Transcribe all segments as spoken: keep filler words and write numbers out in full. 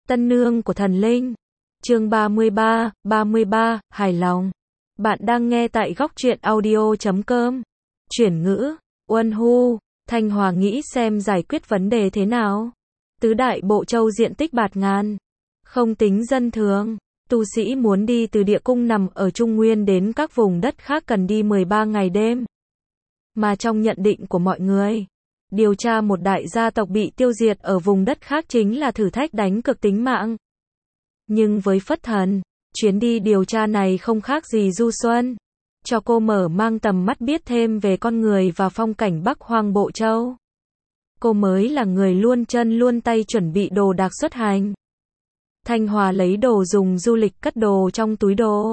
Tân nương của thần linh. Chương ba mươi ba, ba mươi ba, hài lòng. Bạn đang nghe tại góc truyện audio chấm com. Chuyển ngữ, Uân Hu, Thanh Hòa nghĩ xem giải quyết vấn đề thế nào. Tứ đại bộ châu diện tích bạt ngàn. Không tính dân thường, tu sĩ muốn đi từ địa cung nằm ở Trung Nguyên đến các vùng đất khác cần đi mười ba ngày đêm. Mà trong nhận định của mọi người, điều tra một đại gia tộc bị tiêu diệt ở vùng đất khác chính là thử thách đánh cược tính mạng. Nhưng với Phất Thần, chuyến đi điều tra này không khác gì du xuân, cho cô mở mang tầm mắt biết thêm về con người và phong cảnh Bắc Hoang Bộ Châu. Cô mới là người luôn chân luôn tay chuẩn bị đồ đạc xuất hành. Thanh Hòa lấy đồ dùng du lịch cất đồ trong túi đồ.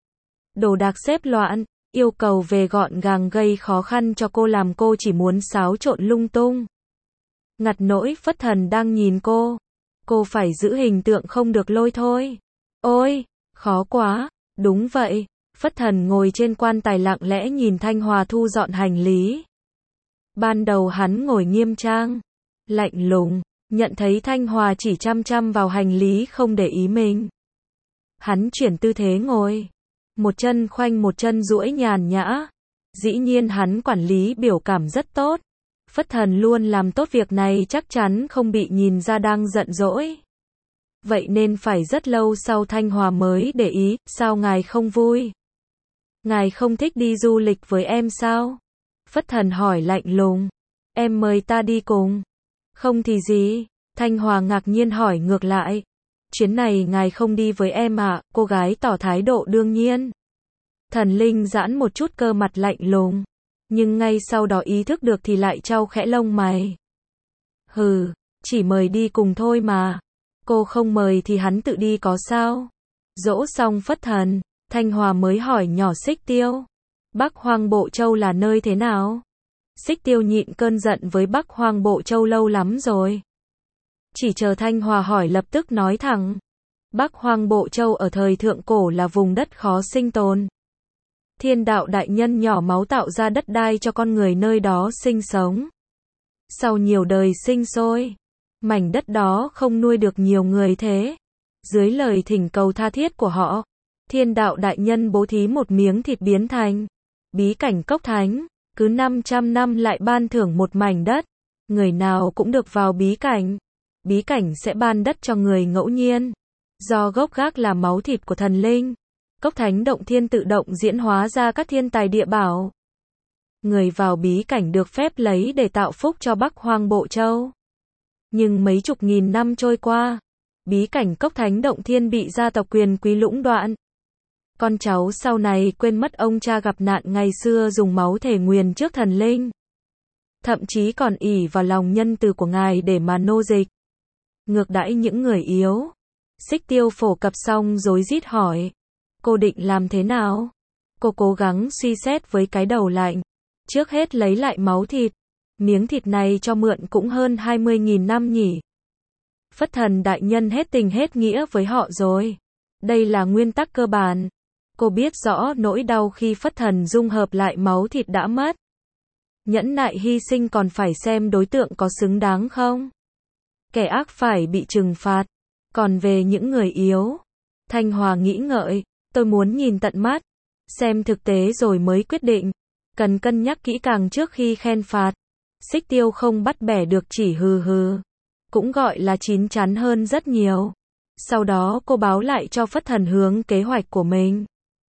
Đồ đạc xếp loạn, yêu cầu về gọn gàng gây khó khăn cho cô làm cô chỉ muốn xáo trộn lung tung. Ngặt nỗi Phất Thần đang nhìn cô. Cô phải giữ hình tượng không được lôi thôi. Ôi, khó quá. Đúng vậy, Phất Thần ngồi trên quan tài lặng lẽ nhìn Thanh Hòa thu dọn hành lý. Ban đầu hắn ngồi nghiêm trang, lạnh lùng, nhận thấy Thanh Hòa chỉ chăm chăm vào hành lý không để ý mình. Hắn chuyển tư thế ngồi, một chân khoanh một chân duỗi nhàn nhã. Dĩ nhiên hắn quản lý biểu cảm rất tốt. Phất Thần luôn làm tốt việc này chắc chắn không bị nhìn ra đang giận dỗi. Vậy nên phải rất lâu sau Thanh Hòa mới để ý, sao ngài không vui? Ngài không thích đi du lịch với em sao? Phất Thần hỏi lạnh lùng. Em mời ta đi cùng. Không thì gì? Thanh Hòa ngạc nhiên hỏi ngược lại. Chuyến này ngài không đi với em à? Cô gái tỏ thái độ đương nhiên. Thần linh giãn một chút cơ mặt lạnh lùng. Nhưng ngay sau đó ý thức được thì lại chau khẽ lông mày. Hừ, chỉ mời đi cùng thôi mà. Cô không mời thì hắn tự đi có sao? Dỗ xong Phất Thần, Thanh Hòa mới hỏi nhỏ Xích Tiêu. Bắc Hoang Bộ Châu là nơi thế nào? Xích Tiêu nhịn cơn giận với Bắc Hoang Bộ Châu lâu lắm rồi. Chỉ chờ Thanh Hòa hỏi lập tức nói thẳng. Bắc Hoang Bộ Châu ở thời thượng cổ là vùng đất khó sinh tồn. Thiên đạo đại nhân nhỏ máu tạo ra đất đai cho con người nơi đó sinh sống. Sau nhiều đời sinh sôi, mảnh đất đó không nuôi được nhiều người thế. Dưới lời thỉnh cầu tha thiết của họ, thiên đạo đại nhân bố thí một miếng thịt biến thành bí cảnh cốc thánh, cứ năm trăm năm lại ban thưởng một mảnh đất. Người nào cũng được vào bí cảnh. Bí cảnh sẽ ban đất cho người ngẫu nhiên. Do gốc gác là máu thịt của thần linh, cốc thánh động thiên tự động diễn hóa ra các thiên tài địa bảo. Người vào bí cảnh được phép lấy để tạo phúc cho Bắc Hoang Bộ Châu. Nhưng mấy chục nghìn năm trôi qua, bí cảnh cốc thánh động thiên bị gia tộc quyền quý lũng đoạn. Con cháu sau này quên mất ông cha gặp nạn ngày xưa dùng máu thể nguyền trước thần linh. Thậm chí còn ỷ vào lòng nhân từ của ngài để mà nô dịch, ngược đãi những người yếu. Xích Tiêu phổ cập xong rối rít hỏi. Cô định làm thế nào? Cô cố gắng suy xét với cái đầu lạnh. Trước hết lấy lại máu thịt. Miếng thịt này cho mượn cũng hơn hai mươi nghìn năm nhỉ. Phất Thần đại nhân hết tình hết nghĩa với họ rồi. Đây là nguyên tắc cơ bản. Cô biết rõ nỗi đau khi Phất Thần dung hợp lại máu thịt đã mất. Nhẫn nại hy sinh còn phải xem đối tượng có xứng đáng không. Kẻ ác phải bị trừng phạt. Còn về những người yếu, Thanh Hòa nghĩ ngợi. Tôi muốn nhìn tận mắt, xem thực tế rồi mới quyết định. Cần cân nhắc kỹ càng trước khi khen phạt. Xích Tiêu không bắt bẻ được chỉ hừ hừ. Cũng gọi là chín chắn hơn rất nhiều. Sau đó cô báo lại cho Phất Thần hướng kế hoạch của mình.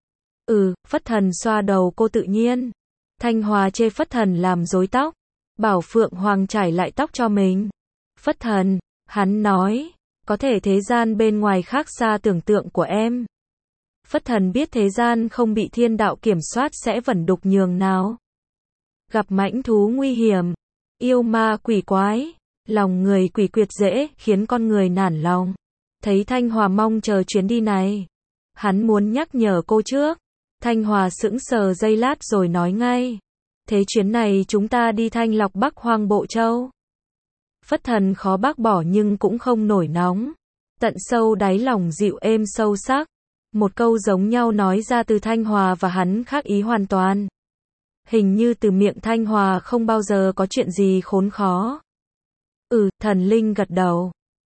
Ừ, Phất Thần xoa đầu cô tự nhiên. Thanh Hòa chê Phất Thần làm rối tóc. Bảo Phượng Hoàng trải lại tóc cho mình. Phất Thần, hắn nói, có thể thế gian bên ngoài khác xa tưởng tượng của em. Phất Thần biết thế gian không bị thiên đạo kiểm soát sẽ vẩn đục nhường nào. Gặp mãnh thú nguy hiểm, yêu ma quỷ quái, lòng người quỷ quyệt dễ khiến con người nản lòng. Thấy Thanh Hòa mong chờ chuyến đi này, hắn muốn nhắc nhở cô trước. Thanh Hòa sững sờ giây lát rồi nói ngay. Thế chuyến này chúng ta đi thanh lọc Bắc Hoang Bộ Châu. Phất Thần khó bác bỏ nhưng cũng không nổi nóng. Tận sâu đáy lòng dịu êm sâu sắc. Một câu giống nhau nói ra từ Thanh Hòa và hắn khác ý hoàn toàn. Hình như từ miệng Thanh Hòa không bao giờ có chuyện gì khốn khó. Ừ, thần linh gật đầu.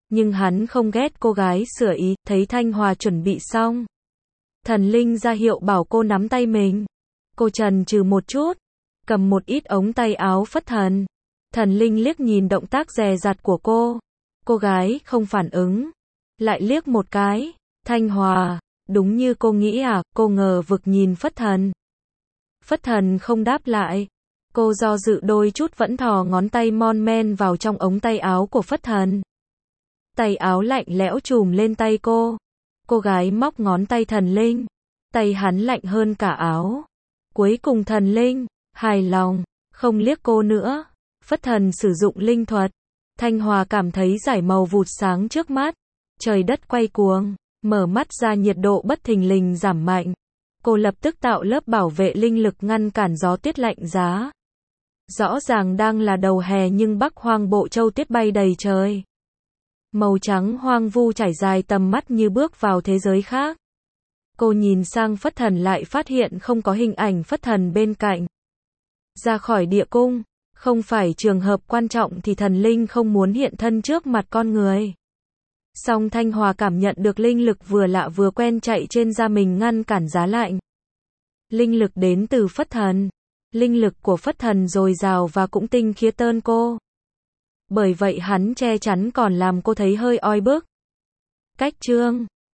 Nhưng hắn không ghét cô gái sửa ý, thấy Thanh Hòa chuẩn bị xong. Thần linh ra hiệu bảo cô nắm tay mình. Cô chần chừ một chút, cầm một ít ống tay áo phất thần. Thần linh liếc nhìn động tác dè dặt của cô. Cô gái không phản ứng. Lại liếc một cái. Thanh Hòa, đúng như cô nghĩ à, cô ngờ vực nhìn phất thần. Phất thần không đáp lại. Cô do dự đôi chút vẫn thò ngón tay mon men vào trong ống tay áo của phất thần. Tay áo lạnh lẽo trùm lên tay cô. Cô gái móc ngón tay thần linh. Tay hắn lạnh hơn cả áo. Cuối cùng thần linh, hài lòng, không liếc cô nữa. Phất thần sử dụng linh thuật. Thanh Hòa cảm thấy dải màu vụt sáng trước mắt. Trời đất quay cuồng, mở mắt ra nhiệt độ bất thình lình giảm mạnh. Cô lập tức tạo lớp bảo vệ linh lực ngăn cản gió tuyết lạnh giá. Rõ ràng đang là đầu hè nhưng Bắc Hoang bộ châu tuyết bay đầy trời. Màu trắng hoang vu trải dài tầm mắt như bước vào thế giới khác. Cô nhìn sang phất thần lại phát hiện không có hình ảnh phất thần bên cạnh. Ra khỏi địa cung, không phải trường hợp quan trọng thì thần linh không muốn hiện thân trước mặt con người. Song Thanh Hòa cảm nhận được linh lực vừa lạ vừa quen chạy trên da mình ngăn cản giá lạnh. Linh lực đến từ phất thần. Linh lực của phất thần dồi dào và cũng tinh khiết hơn cô. Bởi vậy hắn che chắn còn làm cô thấy hơi oi bức. Cách chương